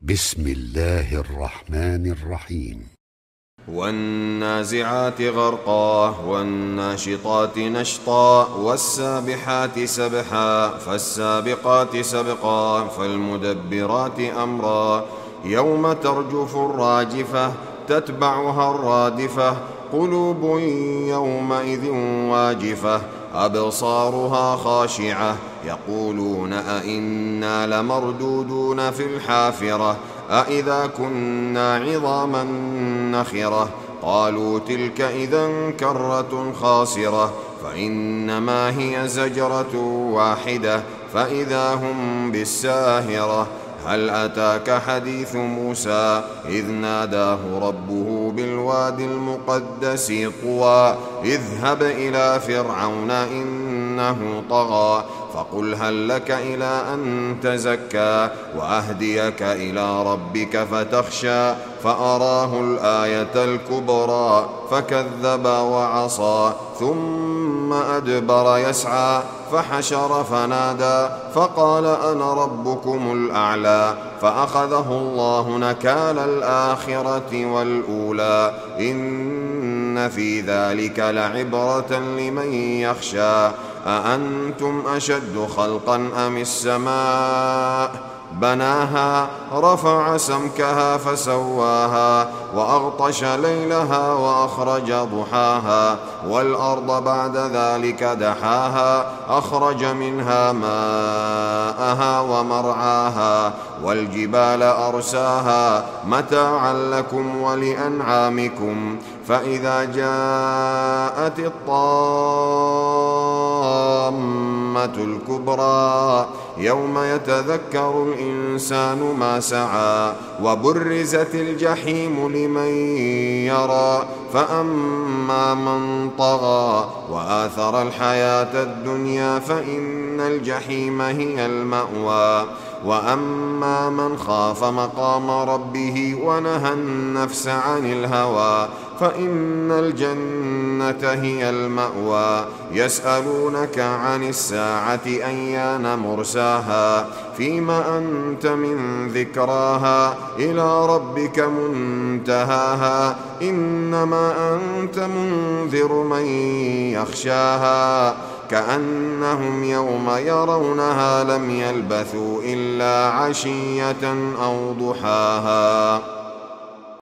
بسم الله الرحمن الرحيم. والنازعات غرقا والناشطات نشطا والسابحات سبحا فالسابقات سبقا فالمدبرات أمرا يوم ترجف الراجفة تتبعها الرادفة قلوب يومئذ واجفة أبصارها خاشعة يقولون أئنا لمردودون في الحافرة أئذا كنا عظاما نخرة قالوا تلك إذا كرة خاسرة فإنما هي زجرة واحدة فإذا هم بالساهرة هل أتاك حديث موسى إذ ناداه ربه بالوادي المقدس طوى اذهب إلى فرعون إنه طغى فقل هل لك إلى أن تزكى وأهديك إلى ربك فتخشى فأراه الآية الكبرى فكذب وعصى ثم أدبر يسعى فحشر فنادى فقال أنا ربكم الأعلى فأخذه الله نكال الآخرة والأولى إن في ذلك لعبرة لمن يخشى أأنتم أشد خلقا أم السماء بناها رفع سمكها فسواها وأغطش ليلها وأخرج ضحاها والأرض بعد ذلك دحاها أخرج منها ماءها ومرعاها والجبال أرساها متاعا لكم ولأنعامكم فإذا جاءت الطامة الكبرى يوم يتذكر الإنسان ما سعى وبرزت الجحيم لمن يرى فأما من طغى وآثر الحياة الدنيا فإن الجحيم هي المأوى وأما من خاف مقام ربه ونهى النفس عن الهوى فإن الجنة هي المأوى يسألونك عن الساعة أيان مرساها فيما أنت من ذكراها إلى ربك منتهاها إنما أنت منذر من يخشاها كأنهم يوم يرونها لم يلبثوا إلا عشية أو ضحاها.